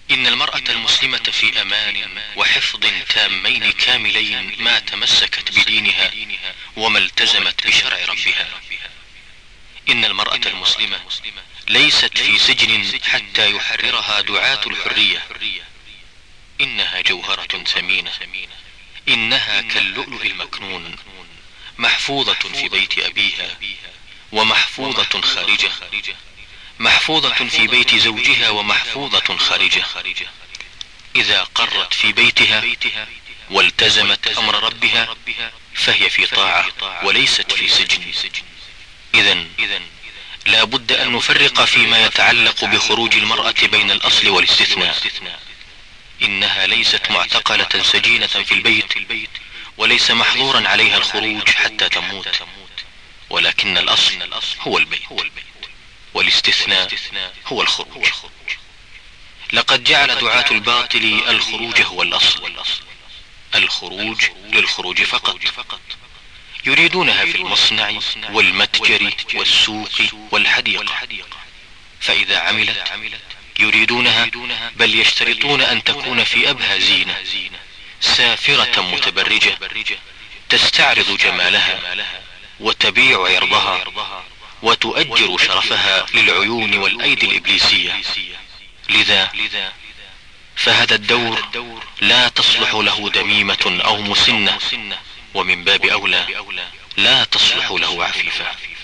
إن المرأة المسلمة في أمان وحفظ تامين كاملين ما تمسكت بدينها وما التزمت بشرع ربها. إن المرأة المسلمة ليست في سجن حتى يحررها دعاة الحرية. إنها جوهرة ثمينة، إنها كاللؤلؤ المكنون، محفوظة في بيت أبيها ومحفوظة خارجه، محفوظة في بيت زوجها ومحفوظة خارجه. إذا قرت في بيتها والتزمت أمر ربها فهي في طاعة وليست في سجن. إذن لا بد أن نفرق فيما يتعلق بخروج المرأة بين الأصل والاستثناء. إنها ليست معتقلة سجينة في البيت، وليس محظورا عليها الخروج حتى تموت، ولكن الأصل هو البيت، والاستثناء هو الخروج. لقد جعل دعاة الباطل الخروج هو الأصل، الخروج للخروج فقط. يريدونها في المصنع والمتجر والسوق والحديقة، فإذا عملت يريدونها، بل يشترطون أن تكون في أبهى زينة، سافرة متبرجة تستعرض جمالها وتبيع عرضها وتؤجر شرفها للعيون والأيدي الإبليسية. لذا فهذا الدور لا تصلح له دميمة أو مسنة، ومن باب أولى لا تصلح له عفيفة.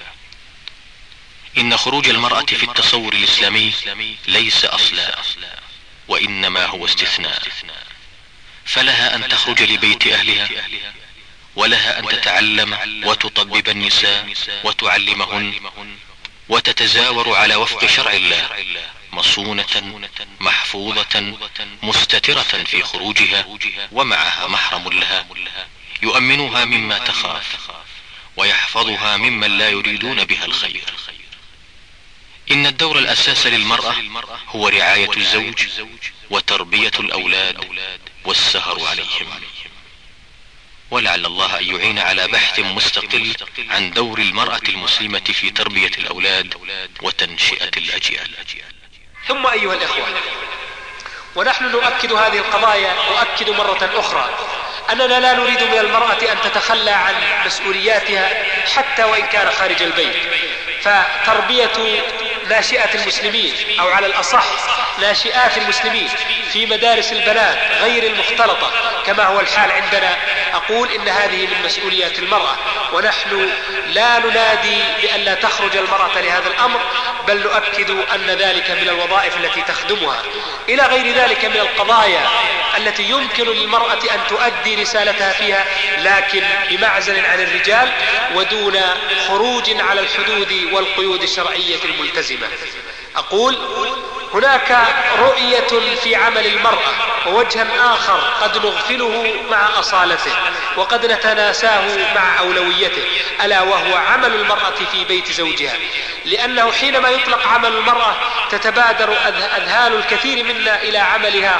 إن خروج المرأة في التصور الإسلامي ليس أصلا، وإنما هو استثناء. فلها أن تخرج لبيت أهلها، ولها أن تتعلم وتطبب النساء وتعلمهن، وتتزاور على وفق شرع الله، مصونة محفوظة مستترة في خروجها، ومعها محرم لها يؤمنها مما تخاف ويحفظها ممن لا يريدون بها الخير. إن الدور الأساس للمرأة هو رعاية الزوج وتربية الأولاد والسهر عليهم. ولعل الله أن يعين على بحث مستقل عن دور المرأة المسلمة في تربية الأولاد وتنشئة الأجيال. ثم أيها الإخوة، ونحن نؤكد هذه القضايا، أؤكد مرة أخرى أننا لا نريد من المرأة أن تتخلى عن مسؤولياتها حتى وإن كان خارج البيت. فتربية ناشئة المسلمين، أو على الأصح ناشئات المسلمين، في مدارس البنات غير المختلطة كما هو الحال عندنا، أقول إن هذه من مسؤوليات المرأة، ونحن لا ننادي بأن لا تخرج المرأة لهذا الأمر، بل نؤكد أن ذلك من الوظائف التي تخدمها. إلى غير ذلك من القضايا التي يمكن للمرأة أن تؤدي رسالتها فيها، لكن بمعزل عن الرجال ودون خروج على الحدود والقيود الشرعية الملتزمة. أقول هناك رؤية في عمل المرأة ووجها آخر قد نغفله مع أصالته وقد نتناساه مع أولويته، ألا وهو عمل المرأة في بيت زوجها. لأنه حينما يطلق عمل المرأة تتبادر أذهان الكثير منا إلى عملها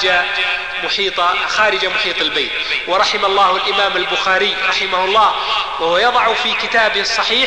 خارج محيط البيت. ورحم الله الإمام البخاري رحمه الله، وهو يضع في كتابه الصحيح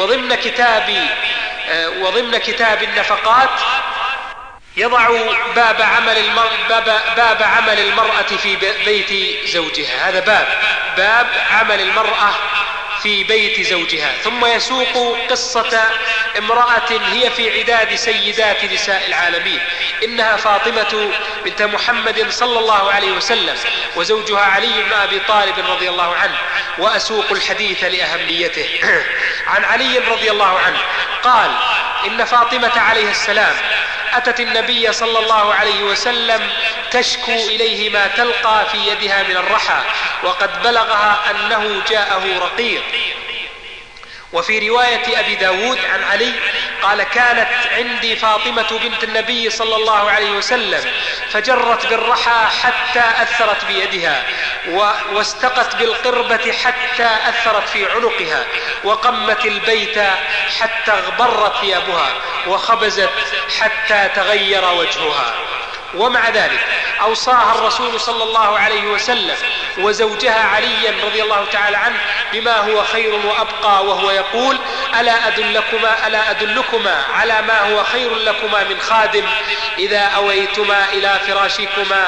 وضمن كتاب النفقات يضع باب عمل المرأة في بيت زوجها. هذا باب عمل المرأة في بيت زوجها، ثم يسوق قصة امرأة هي في عداد سيدات نساء العالمين، إنها فاطمة بنت محمد صلى الله عليه وسلم، وزوجها علي بن أبي طالب رضي الله عنه. وأسوق الحديث لأهميته. عن علي رضي الله عنه قال إن فاطمة عليه السلام أتت النبي صلى الله عليه وسلم تشكو إليه ما تلقى في يدها من الرحى، وقد بلغها أنه جاءه رقيق. وفي رواية أبي داود عن علي قال كانت عندي فاطمة بنت النبي صلى الله عليه وسلم فجرت بالرحى حتى أثرت بيدها، واستقت بالقربة حتى أثرت في عنقها، وقمت البيت حتى اغبرت ثيابها، وخبزت حتى تغير وجهها. ومع ذلك أوصاها الرسول صلى الله عليه وسلم وزوجها عليا رضي الله تعالى عنه بما هو خير وأبقى، وهو يقول ألا أدلكما على ما هو خير لكما من خادم إذا أويتما إلى فراشكما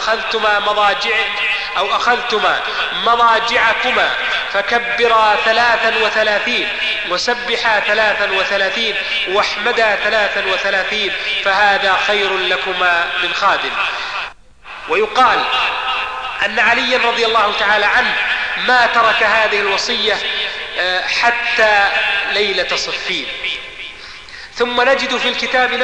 أو أخذتما مضاجعكما فكبرا 33 وسبحا 33 واحمدا 33 فهذا خير لكما من خادم. ويقال أن عليا رضي الله تعالى عنه ما ترك هذه الوصية حتى ليلة صفين. ثم نجده في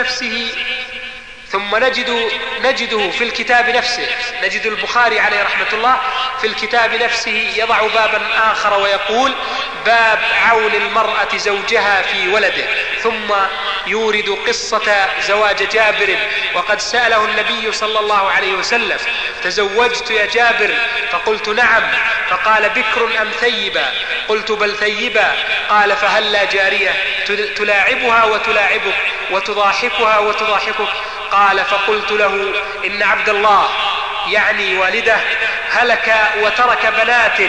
الكتاب نفسه نجد البخاري عليه رحمة الله في الكتاب نفسه يضع بابا آخر ويقول باب عون المرأة زوجها في ولده، ثم يورد قصة زواج جابر وقد سأله النبي صلى الله عليه وسلم تزوجت يا جابر؟ فقلت نعم. فقال بكر أم ثيبا؟ قلت بل ثيبا. قال فهلا جارية تلاعبها وتلاعبك وتضاحكها وتضاحكك؟ قال فقلت له إن عبد الله يعني والده هلك وترك بنات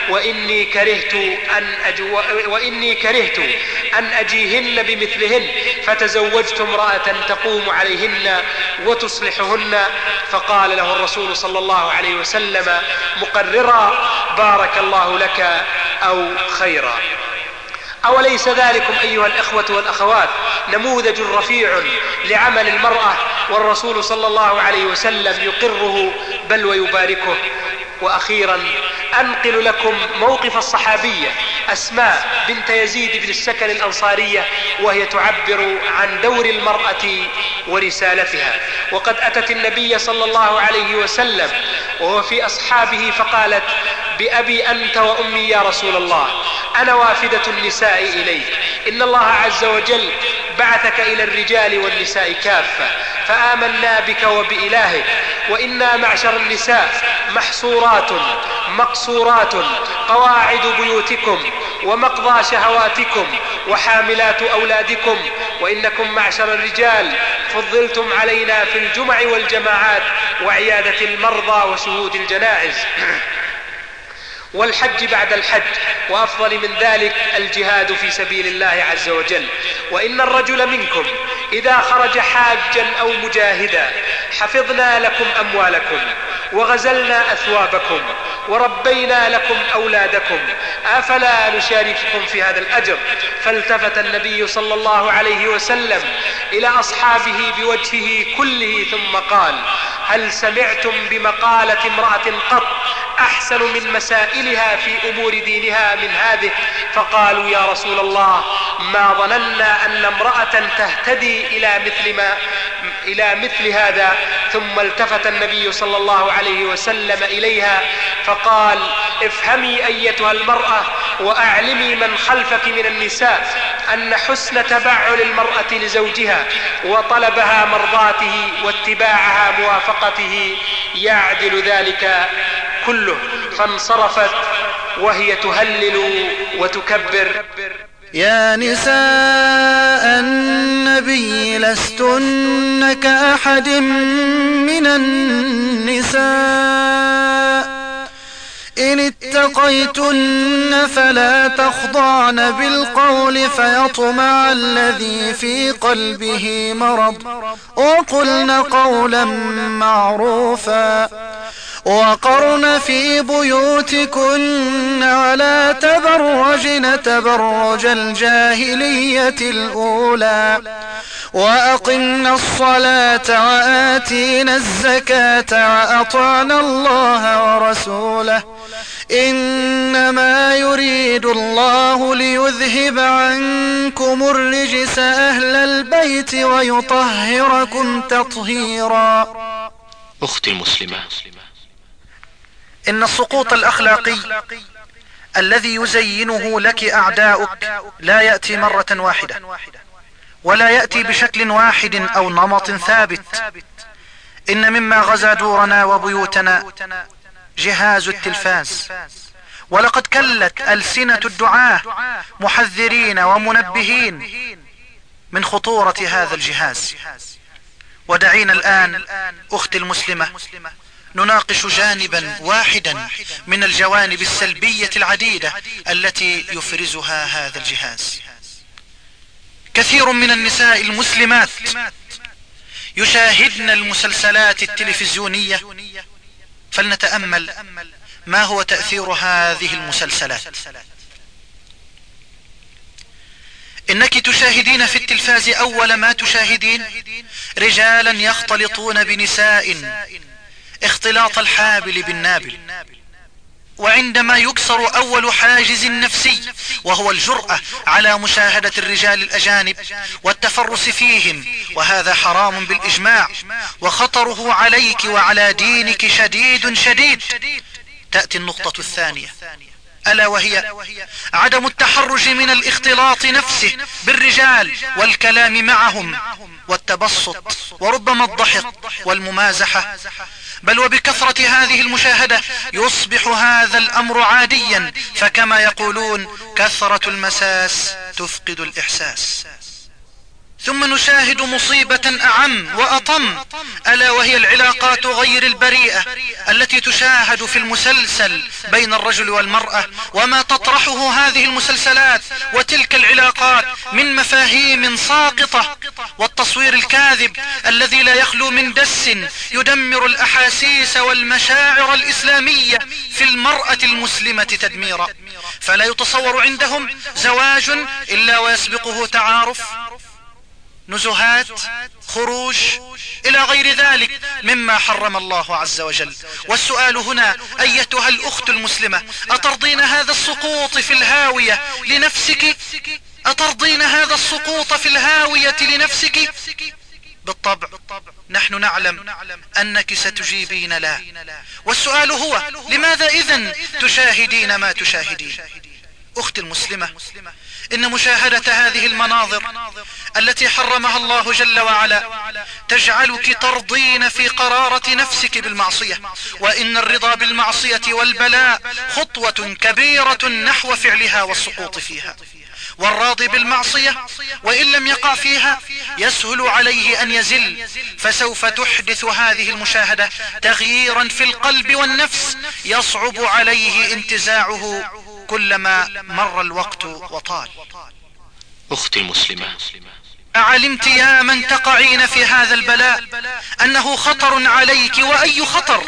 وإني كرهت أن أجيهن بمثلهن فتزوجت امرأة تقوم عليهن وتصلحهن. فقال له الرسول صلى الله عليه وسلم مقررا بارك الله لك أو خيرا. أوليس ذلكم أيها الإخوة والأخوات نموذج رفيع لعمل المرأة والرسول صلى الله عليه وسلم يقره بل ويباركه؟ وأخيرا أنقل لكم موقف الصحابية أسماء بنت يزيد بن السكن الأنصارية وهي تعبر عن دور المرأة ورسالتها. وقد أتت النبي صلى الله عليه وسلم وهو في أصحابه فقالت بأبي أنت وأمي يا رسول الله أنا وافدة النساء إليك، إن الله عز وجل بعثك إلى الرجال والنساء كافة فآمنا بك وبإلهك، وإنا معشر النساء محصورات مقصورات قواعد بيوتكم ومقضى شهواتكم وحاملات أولادكم، وإنكم معشر الرجال فضلتم علينا في الجمع والجماعات وعيادة المرضى وشهود الجنائز والحج بعد الحج، وأفضل من ذلك الجهاد في سبيل الله عز وجل. وإن الرجل منكم إذا خرج حاجا أو مجاهدا حفظنا لكم أموالكم وغزلنا أثوابكم وربينا لكم أولادكم أفلا نشارككم في هذا الأجر؟ فالتفت النبي صلى الله عليه وسلم إلى أصحابه بوجهه كله ثم قال هل سمعتم بمقالة امرأة قط أحسن من مسائلها في أمور دينها من هذه؟ فقالوا يا رسول الله ما ظننا أن امرأة تهتدي إلى مثل هذا. ثم التفت النبي صلى الله عليه وسلم إليها فقال افهمي أيتها المرأة وأعلمي من خلفك من النساء أن حسن تبعل المرأة لزوجها وطلبها مرضاته واتباعها موافقته يعدل ذلك كله. فانصرفت وهي تهلل وتكبر. يا نساء النبي لستن كأحد من النساء إن اتقيتن فلا تخضعن بالقول فيطمع الذي في قلبه مرض وقلن قولا معروفا وقرن في بيوتكن ولا تبرجن تبرج الجاهلية الأولى وأقمنا الصلاة وآتينا الزكاة وأطعنا الله ورسوله إنما يريد الله ليذهب عنكم الرجس أهل البيت ويطهركم تطهيرا. أختي المسلمة، إن السقوط الأخلاقي الذي يزينه لك أعداؤك لا يأتي مرة واحدة ولا يأتي بشكل واحد أو نمط ثابت. إن مما غزا دورنا وبيوتنا جهاز التلفاز، ولقد كلت ألسنة الدعاة محذرين ومنبهين من خطورة هذا الجهاز. ودعينا الآن أختي المسلمة نناقش جانبا واحدا من الجوانب السلبية العديدة التي يفرزها هذا الجهاز. كثير من النساء المسلمات يشاهدن المسلسلات التلفزيونية، فلنتأمل ما هو تأثير هذه المسلسلات. إنك تشاهدين في التلفاز أول ما تشاهدين رجالا يختلطون بنساء اختلاط الحابل بالنابل، وعندما يكسر أول حاجز نفسي وهو الجرأة على مشاهدة الرجال الأجانب والتفرس فيهم، وهذا حرام بالإجماع وخطره عليك وعلى دينك شديد، تأتي النقطة الثانية، ألا وهي عدم التحرج من الاختلاط نفسه بالرجال والكلام معهم والتبسط وربما الضحك والممازحة، بل وبكثرة هذه المشاهدة يصبح هذا الأمر عاديا، فكما يقولون كثرة المساس تفقد الإحساس. ثم نشاهد مصيبة أعم وأطم، ألا وهي العلاقات غير البريئة التي تشاهد في المسلسل بين الرجل والمرأة، وما تطرحه هذه المسلسلات وتلك العلاقات من مفاهيم ساقطة، والتصوير الكاذب الذي لا يخلو من دس يدمر الأحاسيس والمشاعر الإسلامية في المرأة المسلمة تدميرا، فلا يتصور عندهم زواج إلا ويسبقه تعارف، نزهات، خروج إلى غير ذلك مما حرم الله عز وجل. والسؤال هنا أيتها الأخت المسلمة، أترضين هذا السقوط في الهاوية لنفسك؟ أترضين هذا السقوط في الهاوية لنفسك؟ بالطبع نحن نعلم أنك ستجيبين لا. والسؤال هو لماذا إذن تشاهدين ما تشاهدين؟ أختي المسلمة، إن مشاهدة هذه المناظر التي حرمها الله جل وعلا تجعلك ترضين في قرارة نفسك بالمعصية، وإن الرضا بالمعصية والبلاء خطوة كبيرة نحو فعلها والسقوط فيها، والراضي بالمعصية وإن لم يقع فيها يسهل عليه أن يزل، فسوف تحدث هذه المشاهدة تغييرا في القلب والنفس يصعب عليه انتزاعه كلما مر الوقت وطال. أختي المسلمة، أعلمت يا من تقعين في هذا البلاء أنه خطر عليك؟ وأي خطر؟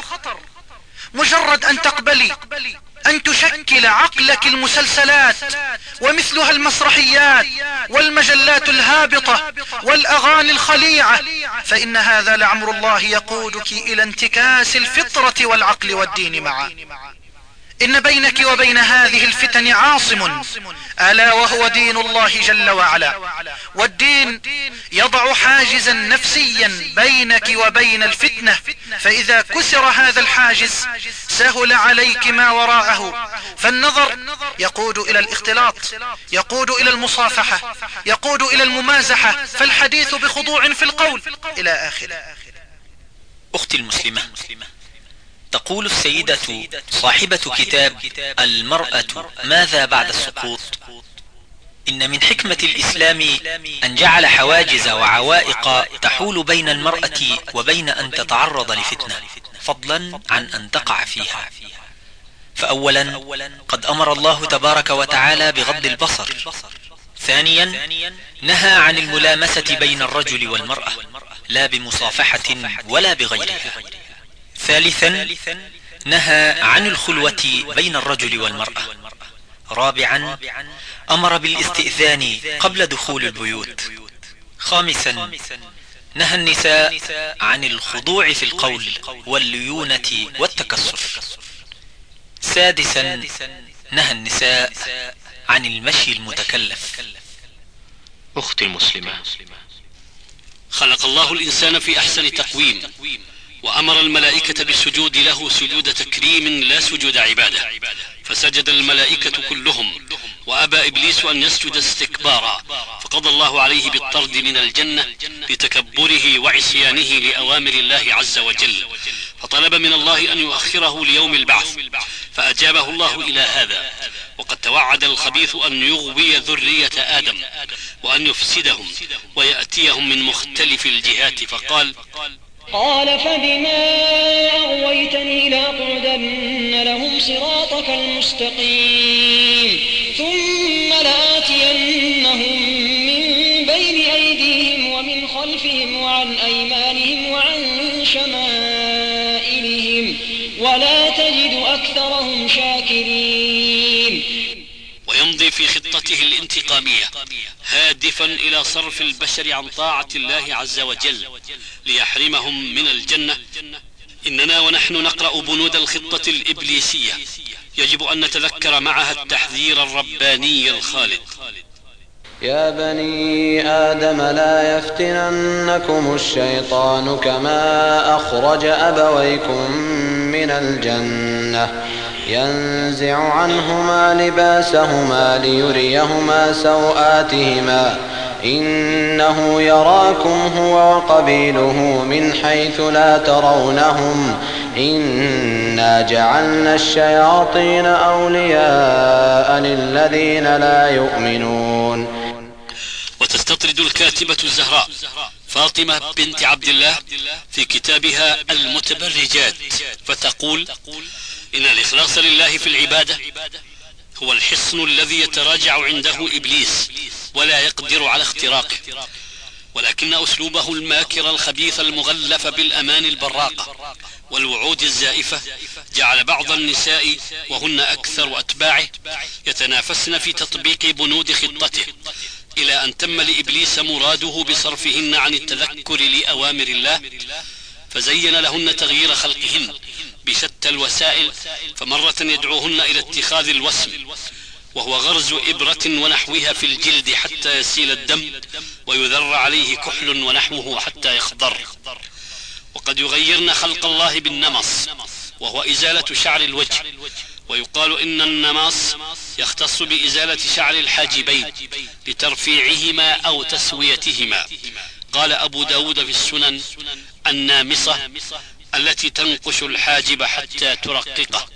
مجرد أن تقبلي أن تشكل عقلك المسلسلات ومثلها المسرحيات والمجلات الهابطة والأغاني الخليعة، فإن هذا لعمر الله يقودك إلى انتكاس الفطرة والعقل والدين معا. إن بينك وبين هذه الفتن عاصم، ألا وهو دين الله جل وعلا، والدين يضع حاجزا نفسيا بينك وبين الفتنة، فإذا كسر هذا الحاجز سهل عليك ما وراءه، فالنظر يقود إلى الاختلاط، يقود إلى المصافحة، يقود إلى الممازحة، فالحديث بخضوع في القول إلى آخره. أختي المسلمة، تقول السيدة صاحبة كتاب المرأة ماذا بعد السقوط: إن من حكمة الإسلام أن جعل حواجز وعوائق تحول بين المرأة وبين أن تتعرض لفتنة، فضلا عن أن تقع فيها. فأولا قد أمر الله تبارك وتعالى بغض البصر، ثانيا نهى عن الملامسة بين الرجل والمرأة لا بمصافحة ولا بغيرها، ثالثا نهى عن الخلوة بين الرجل والمرأة، رابعا أمر بالاستئذان قبل دخول البيوت، خامسا نهى النساء عن الخضوع في القول والليونة والتكسر، سادسا نهى النساء عن المشي المتكلف. أختي المسلمة، خلق الله الإنسان في أحسن تقويم، وأمر الملائكة بالسجود له سجود تكريم لا سجود عبادة، فسجد الملائكة كلهم، وأبى إبليس أن يسجد استكبارا، فقضى الله عليه بالطرد من الجنة لتكبره وعصيانه لأوامر الله عز وجل، فطلب من الله أن يؤخره ليوم البعث، فأجابه الله إلى هذا. وقد توعد الخبيث أن يغوي ذرية آدم وأن يفسدهم ويأتيهم من مختلف الجهات، فقال: قال فبما أغويتني لأقعدن لهم صراطك المستقيم ثم لآتينهم من بين خلفهم وعن أيمانهم وعن شمائلهم ولا تجد أكثرهم شاكرين. ويمضي في خطته الانتقامية هادفا إلى صرف البشر عن طاعة الله عز وجل ليحرمهم من الجنة. إننا ونحن نقرأ بنود الخطة الإبليسية يجب أن نتذكر معها التحذير الرباني الخالد. يا بني آدم لا يفتننكم الشيطان كما أخرج أبويكم من الجنة ينزع عنهما لباسهما ليريهما سوآتهما إنه يراكم هو وقبيله من حيث لا ترونهم إنا جعلنا الشياطين أولياء للذين لا يؤمنون. وتستطرد الكاتبة الزهراء فاطمة بنت عبد الله في كتابها المتبرجات فتقول: إن الإخلاص لله في العبادة هو الحصن الذي يتراجع عنده إبليس ولا يقدر على اختراقه، ولكن أسلوبه الماكر الخبيث المغلف بالأمان البراقة والوعود الزائفة جعل بعض النساء وهن أكثر أتباعه يتنافسن في تطبيق بنود خطته، إلى أن تم لإبليس مراده بصرفهن عن التذكر لأوامر الله، فزين لهن تغيير خلقهن بشتى الوسائل، فمرة يدعوهن إلى اتخاذ الوسم وهو غرز إبرة ونحوها في الجلد حتى يسيل الدم ويذر عليه كحل ونحوه حتى يخضر. وقد يغيرن خلق الله بالنمص وهو إزالة شعر الوجه، ويقال إن النماص يختص بإزالة شعر الحاجبين لترفيعهما أو تسويتهما. قال أبو داود في السنن: النامصة التي تنقش الحاجب حتى ترققه.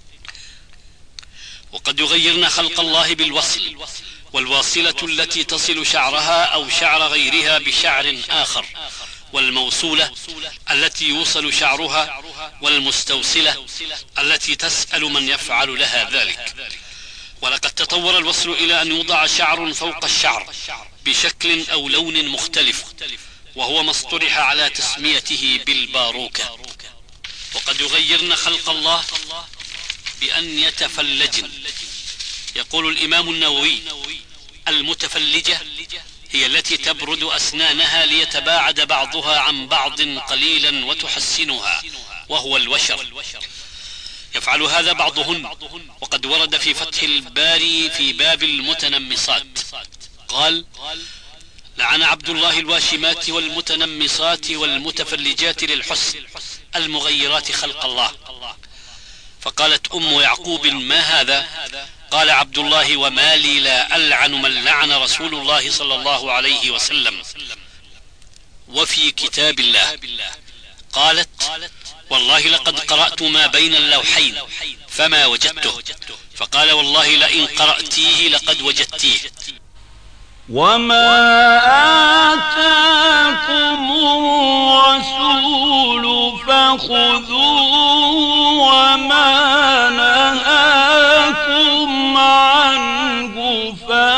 وقد يغيرن خلق الله بالوصل، والواصلة التي تصل شعرها أو شعر غيرها بشعر آخر، والموصولة التي يوصل شعرها، والمستوصلة التي تسأل من يفعل لها ذلك. ولقد تطور الوصل إلى أن يوضع شعر فوق الشعر بشكل أو لون مختلف، وهو ما اصطلح على تسميته بالباروكة. وقد يغيرن خلق الله بأن يتفلجن. يقول الإمام النووي: المتفلجة هي التي تبرد أسنانها ليتباعد بعضها عن بعض قليلا وتحسنها، وهو الوشر. يفعل هذا بعضهن. وقد ورد في فتح الباري في باب المتنمصات قال: لعن عبد الله الواشمات والمتنمصات والمتفلجات للحسن المغيرات خلق الله. فقالت أم يعقوب: ما هذا؟ قال عبد الله: وما لي لا ألعن من لعن رسول الله صلى الله عليه وسلم. وفي كتاب الله. قالت: والله لقد قرأت ما بين اللوحين فما وجدته. فقال: والله لئن قرأتيه لقد وجدتيه. وما آتاكم الرسول فخذوه وما نهاكم عنه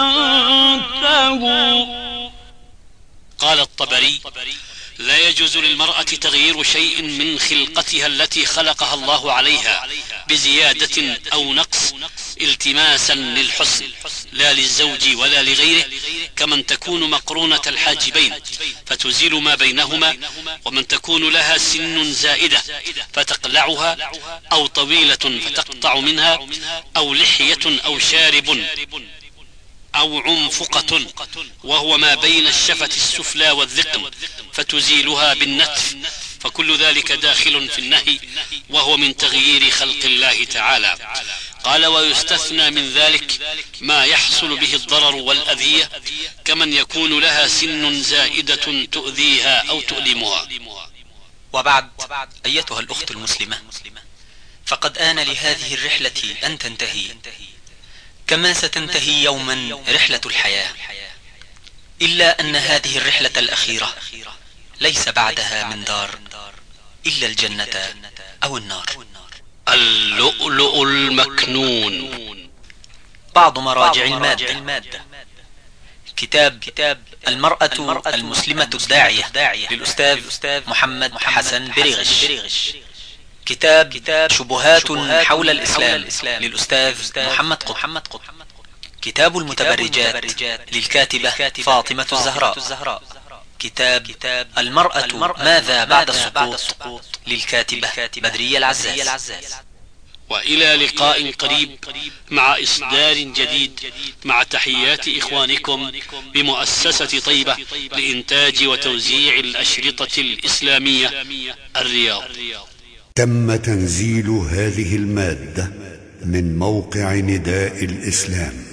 فانتهوا. قال الطبري: لا يجوز للمرأة تغيير شيء من خلقتها التي خلقها الله عليها بزيادة أو نقص التماسا للحسن لا للزوج ولا لغيره، كمن تكون مقرونة الحاجبين فتزيل ما بينهما، ومن تكون لها سن زائدة فتقلعها، أو طويلة فتقطع منها، أو لحية أو شارب أو عنفقة وهو ما بين الشفة السفلى والذقن فتزيلها بالنتف، فكل ذلك داخل في النهي وهو من تغيير خلق الله تعالى. قال: ويستثنى من ذلك ما يحصل به الضرر والأذية، كمن يكون لها سن زائدة تؤذيها أو تؤلمها. وبعد، أيتها الأخت المسلمة، فقد آن لهذه الرحلة أن تنتهي، كما ستنتهي يوما رحلة الحياة، إلا أن هذه الرحلة الأخيرة ليس بعدها من دار إلا الجنة أو النار. اللؤلؤ المكنون. بعض مراجع المادة: كتاب المرأة المسلمة الداعية للأستاذ محمد حسن بريغش. كتاب شبهات حول الإسلام للأستاذ محمد قطب. كتاب المتبرجات للكاتبة فاطمة الزهراء. كتاب المرأة ماذا بعد السقوط للكاتبة بدرية العزاز. وإلى لقاء قريب مع إصدار جديد، مع تحيات إخوانكم بمؤسسة طيبة لإنتاج وتوزيع الأشرطة الإسلامية الرياض. تم تنزيل هذه المادة من موقع نداء الإسلام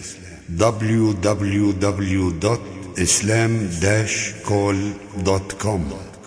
www.islam-call.com